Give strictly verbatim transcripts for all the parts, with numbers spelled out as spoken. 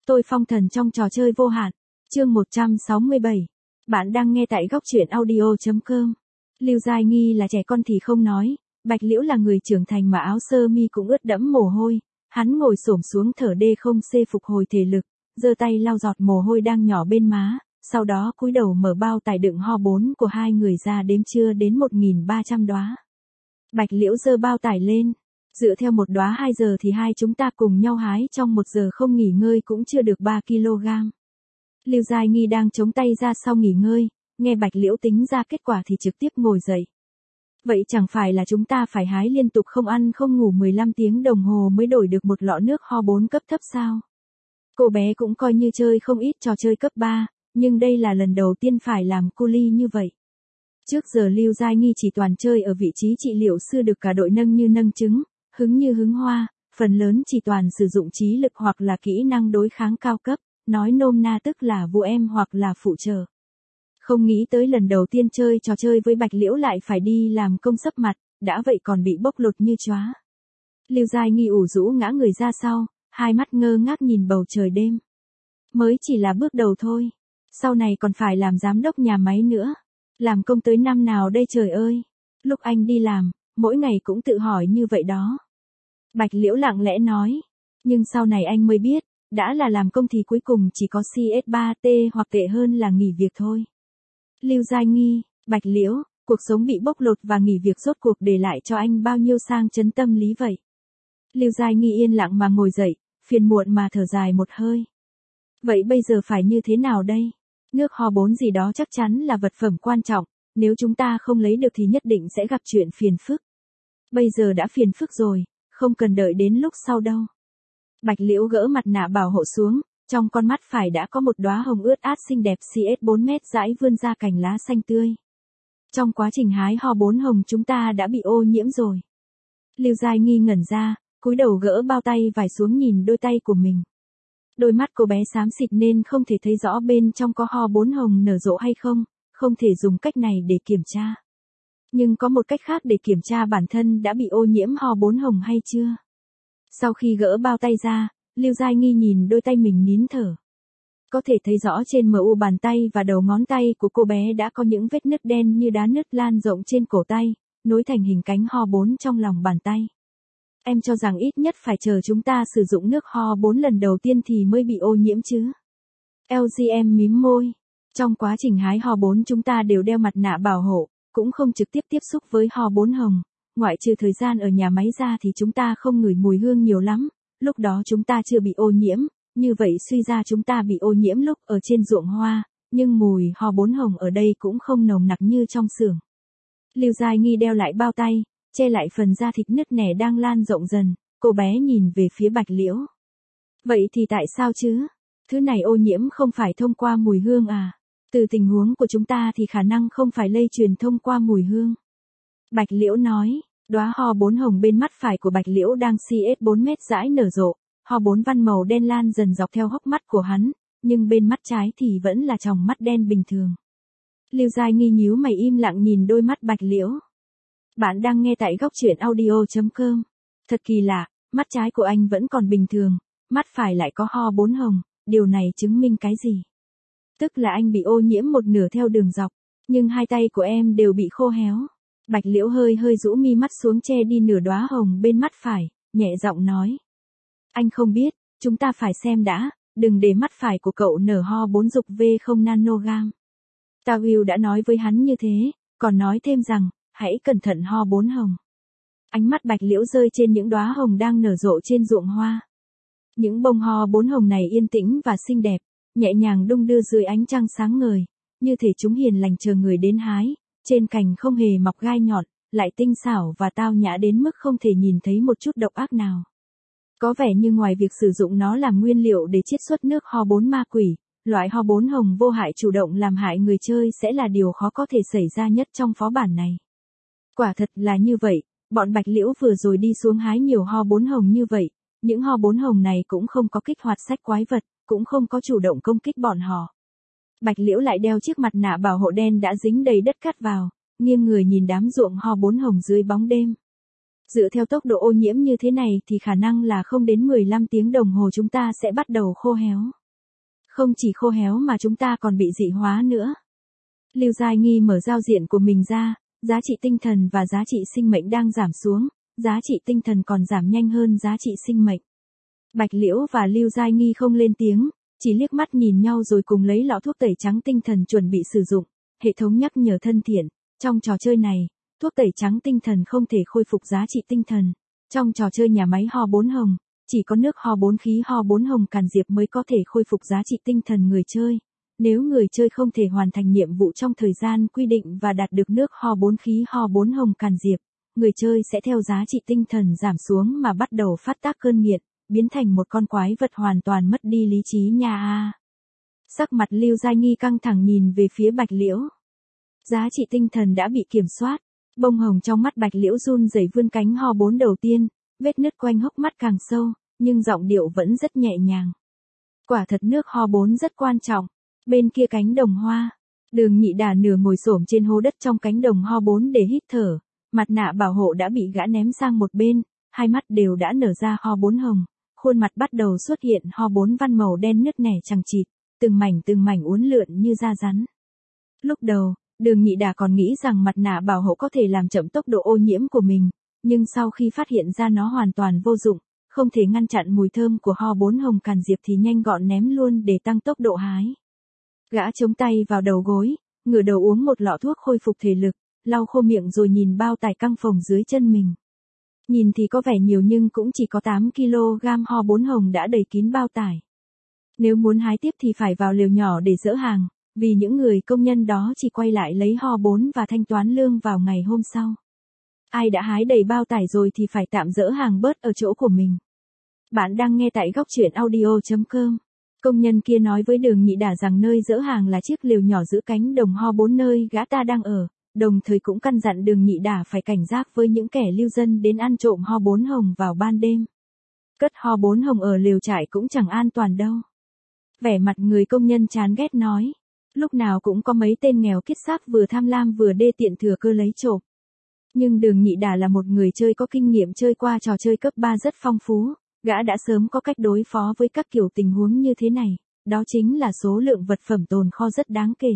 tôi phong thần trong trò chơi vô hạn. Chương một trăm sáu mươi bảy. Bạn đang nghe tại góc truyện audio chấm com. Lưu Giai Nghi là trẻ con thì không nói, Bạch Liễu là người trưởng thành mà áo sơ mi cũng ướt đẫm mồ hôi, hắn ngồi xổm xuống thở đê không xê phục hồi thể lực, giơ tay lau giọt mồ hôi đang nhỏ bên má, sau đó cúi đầu mở bao tải đựng ho bốn của hai người ra đếm chưa đến một nghìn ba trăm đóa. Bạch Liễu giơ bao tải lên, dựa theo một đóa hai giờ thì hai chúng ta cùng nhau hái trong một giờ không nghỉ ngơi cũng chưa được ba ki lô gam. Lưu Giai Nghi đang chống tay ra sau nghỉ ngơi, nghe Bạch Liễu tính ra kết quả thì trực tiếp ngồi dậy. Vậy chẳng phải là chúng ta phải hái liên tục không ăn không ngủ mười lăm tiếng đồng hồ mới đổi được một lọ nước ho bốn cấp thấp sao? Cô bé cũng coi như chơi không ít trò chơi cấp ba, nhưng đây là lần đầu tiên phải làm cu li như vậy. Trước giờ Lưu Giai Nghi chỉ toàn chơi ở vị trí trị liệu sư được cả đội nâng như nâng trứng, hứng như hứng hoa, phần lớn chỉ toàn sử dụng trí lực hoặc là kỹ năng đối kháng cao cấp, nói nôm na tức là vụ em hoặc là phụ trợ. Không nghĩ tới lần đầu tiên chơi trò chơi với Bạch Liễu lại phải đi làm công sấp mặt, đã vậy còn bị bốc lột như chóa. Lưu Giai Nghi ủ rũ ngã người ra sau, hai mắt ngơ ngác nhìn bầu trời đêm. Mới chỉ là bước đầu thôi, sau này còn phải làm giám đốc nhà máy nữa. Làm công tới năm nào đây trời ơi? Lúc anh đi làm, mỗi ngày cũng tự hỏi như vậy đó. Bạch Liễu lặng lẽ nói, nhưng sau này anh mới biết, đã là làm công thì cuối cùng chỉ có xê ét ba tê hoặc tệ hơn là nghỉ việc thôi. Lưu Giai Nghi, Bạch Liễu, cuộc sống bị bóc lột và nghỉ việc rốt cuộc để lại cho anh bao nhiêu sang chấn tâm lý vậy? Lưu Giai Nghi yên lặng mà ngồi dậy, phiền muộn mà thở dài một hơi. Vậy bây giờ phải như thế nào đây? Nước ho bốn gì đó chắc chắn là vật phẩm quan trọng, nếu chúng ta không lấy được thì nhất định sẽ gặp chuyện phiền phức. Bây giờ đã phiền phức rồi, không cần đợi đến lúc sau đâu. Bạch Liễu gỡ mặt nạ bảo hộ xuống, trong con mắt phải đã có một đóa hồng ướt át xinh đẹp xê ét bốn mét dãi vươn ra cành lá xanh tươi. Trong quá trình hái ho bốn hồng chúng ta đã bị ô nhiễm rồi. Lưu Giai Nghi ngẩn ra, cúi đầu gỡ bao tay vải xuống nhìn đôi tay của mình. Đôi mắt cô bé xám xịt nên không thể thấy rõ bên trong có ho bốn hồng nở rộ hay không, không thể dùng cách này để kiểm tra. Nhưng có một cách khác để kiểm tra bản thân đã bị ô nhiễm ho bốn hồng hay chưa. Sau khi gỡ bao tay ra, Lưu Giai Nghi nhìn đôi tay mình nín thở. Có thể thấy rõ trên mu bàn tay và đầu ngón tay của cô bé đã có những vết nứt đen như đá nứt lan rộng trên cổ tay, nối thành hình cánh ho bốn trong lòng bàn tay. Em cho rằng ít nhất phải chờ chúng ta sử dụng nước ho bốn lần đầu tiên thì mới bị ô nhiễm chứ. lờ giê em mím môi. Trong quá trình hái ho bốn chúng ta đều đeo mặt nạ bảo hộ, cũng không trực tiếp tiếp xúc với ho bốn hồng. Ngoại trừ thời gian ở nhà máy ra thì chúng ta không ngửi mùi hương nhiều lắm, lúc đó chúng ta chưa bị ô nhiễm, như vậy suy ra chúng ta bị ô nhiễm lúc ở trên ruộng hoa, nhưng mùi ho bốn hồng ở đây cũng không nồng nặc như trong xưởng. Lưu Giai Nghi đeo lại bao tay, che lại phần da thịt nứt nẻ đang lan rộng dần, cô bé nhìn về phía Bạch Liễu. Vậy thì tại sao chứ? Thứ này ô nhiễm không phải thông qua mùi hương à? Từ tình huống của chúng ta thì khả năng không phải lây truyền thông qua mùi hương. Bạch Liễu nói, đóa ho bốn hồng bên mắt phải của Bạch Liễu đang xê ét bốn mét dãi nở rộ, ho bốn văn màu đen lan dần dọc theo hốc mắt của hắn, nhưng bên mắt trái thì vẫn là tròng mắt đen bình thường. Lưu Giai Nghi nhíu mày im lặng nhìn đôi mắt Bạch Liễu. Bạn đang nghe tại góc truyện audio chấm com. Thật kỳ lạ, mắt trái của anh vẫn còn bình thường, mắt phải lại có ho bốn hồng, điều này chứng minh cái gì? Tức là anh bị ô nhiễm một nửa theo đường dọc, nhưng hai tay của em đều bị khô héo. Bạch Liễu hơi hơi rũ mi mắt xuống che đi nửa đóa hồng bên mắt phải, nhẹ giọng nói. Anh không biết, chúng ta phải xem đã, đừng để mắt phải của cậu nở ho bốn dục vê không nanogam. Tao Will đã nói với hắn như thế, còn nói thêm rằng, hãy cẩn thận ho bốn hồng. Ánh mắt Bạch Liễu rơi trên những đóa hồng đang nở rộ trên ruộng hoa. Những bông ho bốn hồng này yên tĩnh và xinh đẹp, nhẹ nhàng đung đưa dưới ánh trăng sáng ngời, như thể chúng hiền lành chờ người đến hái, trên cành không hề mọc gai nhọn, lại tinh xảo và tao nhã đến mức không thể nhìn thấy một chút độc ác nào. Có vẻ như ngoài việc sử dụng nó làm nguyên liệu để chiết xuất nước ho bốn ma quỷ, loại ho bốn hồng vô hại chủ động làm hại người chơi sẽ là điều khó có thể xảy ra nhất trong phó bản này. Quả thật là như vậy, bọn Bạch Liễu vừa rồi đi xuống hái nhiều ho bốn hồng như vậy, những ho bốn hồng này cũng không có kích hoạt sách quái vật, cũng không có chủ động công kích bọn họ. Bạch Liễu lại đeo chiếc mặt nạ bảo hộ đen đã dính đầy đất cát vào, nghiêng người nhìn đám ruộng ho bốn hồng dưới bóng đêm. Dựa theo tốc độ ô nhiễm như thế này thì khả năng là không đến mười lăm tiếng đồng hồ chúng ta sẽ bắt đầu khô héo. Không chỉ khô héo mà chúng ta còn bị dị hóa nữa. Lưu Giai Nghi mở giao diện của mình ra, giá trị tinh thần và giá trị sinh mệnh đang giảm xuống, giá trị tinh thần còn giảm nhanh hơn giá trị sinh mệnh. Bạch Liễu và Lưu Giai Nghi không lên tiếng, chỉ liếc mắt nhìn nhau rồi cùng lấy lọ thuốc tẩy trắng tinh thần chuẩn bị sử dụng. Hệ thống nhắc nhở thân thiện, trong trò chơi này, thuốc tẩy trắng tinh thần không thể khôi phục giá trị tinh thần. Trong trò chơi nhà máy ho bốn hồng, chỉ có nước ho bốn khí ho bốn hồng càn diệp mới có thể khôi phục giá trị tinh thần người chơi. Nếu người chơi không thể hoàn thành nhiệm vụ trong thời gian quy định và đạt được nước ho bốn khí ho bốn hồng càn diệp, người chơi sẽ theo giá trị tinh thần giảm xuống mà bắt đầu phát tác cơn nghiện, biến thành một con quái vật hoàn toàn mất đi lý trí nha a. Sắc mặt Lưu Giai Nghi căng thẳng nhìn về phía Bạch Liễu. Giá trị tinh thần đã bị kiểm soát, bông hồng trong mắt Bạch Liễu run rẩy vươn cánh ho bốn đầu tiên, vết nứt quanh hốc mắt càng sâu, nhưng giọng điệu vẫn rất nhẹ nhàng. Quả thật nước ho bốn rất quan trọng. Bên kia cánh đồng hoa, Đường Nhị Đà nửa ngồi xổm trên hố đất trong cánh đồng ho bốn để hít thở, mặt nạ bảo hộ đã bị gã ném sang một bên, hai mắt đều đã nở ra ho bốn hồng, khuôn mặt bắt đầu xuất hiện ho bốn văn màu đen nứt nẻ chằng chịt, từng mảnh từng mảnh uốn lượn như da rắn. Lúc đầu, Đường Nhị Đà còn nghĩ rằng mặt nạ bảo hộ có thể làm chậm tốc độ ô nhiễm của mình, nhưng sau khi phát hiện ra nó hoàn toàn vô dụng, không thể ngăn chặn mùi thơm của ho bốn hồng càn diệp thì nhanh gọn ném luôn để tăng tốc độ hái. Gã chống tay vào đầu gối, ngửa đầu uống một lọ thuốc khôi phục thể lực, lau khô miệng rồi nhìn bao tải căng phồng dưới chân mình. Nhìn thì có vẻ nhiều nhưng cũng chỉ có tám ki lô gam ho bốn hồng đã đầy kín bao tải. Nếu muốn hái tiếp thì phải vào lều nhỏ để dỡ hàng, vì những người công nhân đó chỉ quay lại lấy ho bốn và thanh toán lương vào ngày hôm sau. Ai đã hái đầy bao tải rồi thì phải tạm dỡ hàng bớt ở chỗ của mình. Bạn đang nghe tại góc truyện audio chấm com. Công nhân kia nói với Đường Nhị Đà rằng nơi dỡ hàng là chiếc lều nhỏ giữa cánh đồng ho bốn nơi gã ta đang ở, đồng thời cũng căn dặn Đường Nhị Đà phải cảnh giác với những kẻ lưu dân đến ăn trộm ho bốn hồng vào ban đêm. Cất ho bốn hồng ở lều trại cũng chẳng an toàn đâu. Vẻ mặt người công nhân chán ghét nói, lúc nào cũng có mấy tên nghèo kiết xác vừa tham lam vừa đê tiện thừa cơ lấy trộm. Nhưng Đường Nhị Đà là một người chơi có kinh nghiệm chơi qua trò chơi cấp ba rất phong phú. Gã đã sớm có cách đối phó với các kiểu tình huống như thế này, đó chính là số lượng vật phẩm tồn kho rất đáng kể.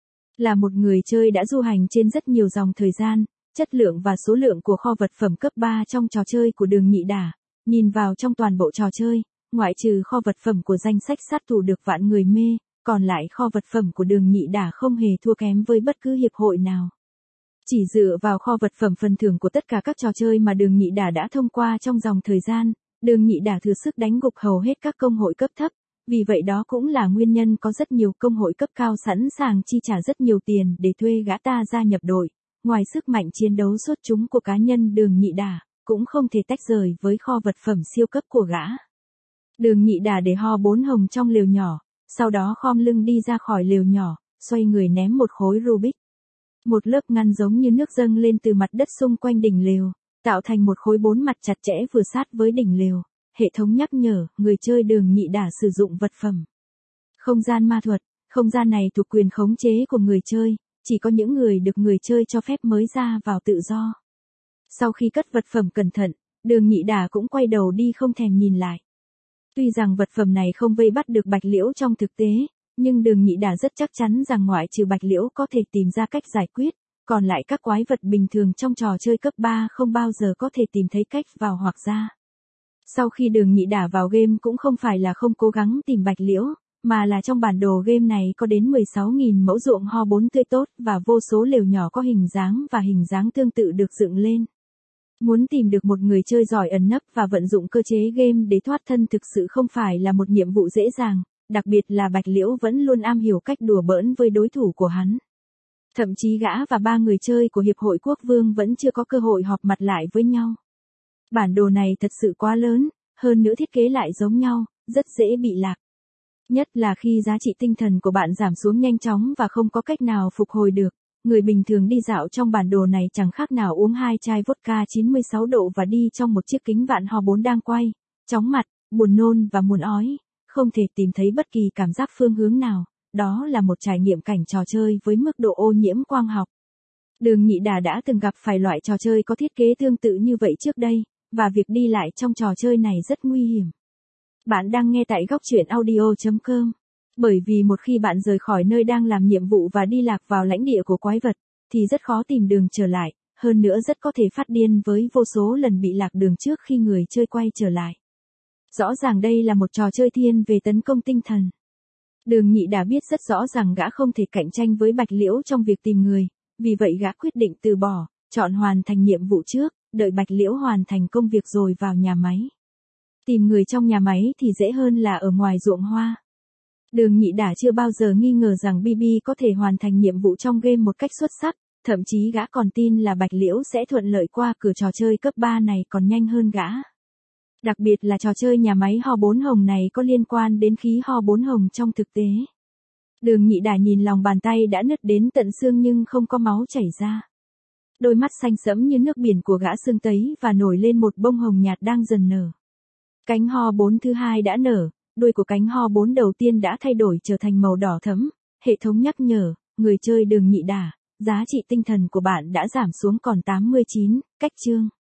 Là một người chơi đã du hành trên rất nhiều dòng thời gian, chất lượng và số lượng của kho vật phẩm cấp ba trong trò chơi của Đường Nhị Đà, nhìn vào trong toàn bộ trò chơi, ngoại trừ kho vật phẩm của danh sách sát thủ được vạn người mê, còn lại kho vật phẩm của Đường Nhị Đà không hề thua kém với bất cứ hiệp hội nào. Chỉ dựa vào kho vật phẩm phần thưởng của tất cả các trò chơi mà Đường Nhị Đà đã thông qua trong dòng thời gian, Đường Nhị Đà thừa sức đánh gục hầu hết các công hội cấp thấp, vì vậy đó cũng là nguyên nhân có rất nhiều công hội cấp cao sẵn sàng chi trả rất nhiều tiền để thuê gã ta gia nhập đội. Ngoài sức mạnh chiến đấu xuất chúng của cá nhân Đường Nhị Đà, cũng không thể tách rời với kho vật phẩm siêu cấp của gã. Đường Nhị Đà để ho bốn hồng trong lều nhỏ, sau đó khom lưng đi ra khỏi lều nhỏ, xoay người ném một khối Rubik. Một lớp ngăn giống như nước dâng lên từ mặt đất xung quanh đỉnh lều, tạo thành một khối bốn mặt chặt chẽ vừa sát với đỉnh lều. Hệ thống nhắc nhở, người chơi Đường Nhị Đà sử dụng vật phẩm. Không gian ma thuật, không gian này thuộc quyền khống chế của người chơi, chỉ có những người được người chơi cho phép mới ra vào tự do. Sau khi cất vật phẩm cẩn thận, Đường Nhị Đà cũng quay đầu đi không thèm nhìn lại. Tuy rằng vật phẩm này không vây bắt được Bạch Liễu trong thực tế, nhưng Đường Nhị Đà rất chắc chắn rằng ngoại trừ Bạch Liễu có thể tìm ra cách giải quyết, còn lại các quái vật bình thường trong trò chơi cấp ba không bao giờ có thể tìm thấy cách vào hoặc ra. Sau khi Đường Nhị Đà vào game cũng không phải là không cố gắng tìm Bạch Liễu, mà là trong bản đồ game này có đến mười sáu nghìn mẫu ruộng ho bốn tươi tốt và vô số lều nhỏ có hình dáng và hình dáng tương tự được dựng lên. Muốn tìm được một người chơi giỏi ẩn nấp và vận dụng cơ chế game để thoát thân thực sự không phải là một nhiệm vụ dễ dàng, đặc biệt là Bạch Liễu vẫn luôn am hiểu cách đùa bỡn với đối thủ của hắn. Thậm chí gã và ba người chơi của Hiệp hội Quốc Vương vẫn chưa có cơ hội họp mặt lại với nhau. Bản đồ này thật sự quá lớn, hơn nữa thiết kế lại giống nhau, rất dễ bị lạc. Nhất là khi giá trị tinh thần của bạn giảm xuống nhanh chóng và không có cách nào phục hồi được. Người bình thường đi dạo trong bản đồ này chẳng khác nào uống hai chai vodka chín mươi sáu độ và đi trong một chiếc kính vạn ho bốn đang quay, chóng mặt, buồn nôn và muốn ói, không thể tìm thấy bất kỳ cảm giác phương hướng nào. Đó là một trải nghiệm cảnh trò chơi với mức độ ô nhiễm quang học. Đường Nhị Đà đã từng gặp phải loại trò chơi có thiết kế tương tự như vậy trước đây, và việc đi lại trong trò chơi này rất nguy hiểm. Bạn đang nghe tại góc truyện audio chấm com. Bởi vì một khi bạn rời khỏi nơi đang làm nhiệm vụ và đi lạc vào lãnh địa của quái vật, thì rất khó tìm đường trở lại, hơn nữa rất có thể phát điên với vô số lần bị lạc đường trước khi người chơi quay trở lại. Rõ ràng đây là một trò chơi thiên về tấn công tinh thần. Đường Nhị đã biết rất rõ rằng gã không thể cạnh tranh với Bạch Liễu trong việc tìm người, vì vậy gã quyết định từ bỏ, chọn hoàn thành nhiệm vụ trước, đợi Bạch Liễu hoàn thành công việc rồi vào nhà máy. Tìm người trong nhà máy thì dễ hơn là ở ngoài ruộng hoa. Đường Nhị đã chưa bao giờ nghi ngờ rằng bê bê có thể hoàn thành nhiệm vụ trong game một cách xuất sắc, thậm chí gã còn tin là Bạch Liễu sẽ thuận lợi qua cửa trò chơi cấp ba này còn nhanh hơn gã. Đặc biệt là trò chơi nhà máy ho bốn hồng này có liên quan đến khí ho bốn hồng trong thực tế. Đường Nhị đã nhìn lòng bàn tay đã nứt đến tận xương nhưng không có máu chảy ra. Đôi mắt xanh sẫm như nước biển của gã sưng tấy và nổi lên một bông hồng nhạt đang dần nở. Cánh ho bốn thứ hai đã nở, đuôi của cánh ho bốn đầu tiên đã thay đổi trở thành màu đỏ thẫm. Hệ thống nhắc nhở, người chơi Đường Nhị Đả, giá trị tinh thần của bạn đã giảm xuống còn tám mươi chín, cách chương.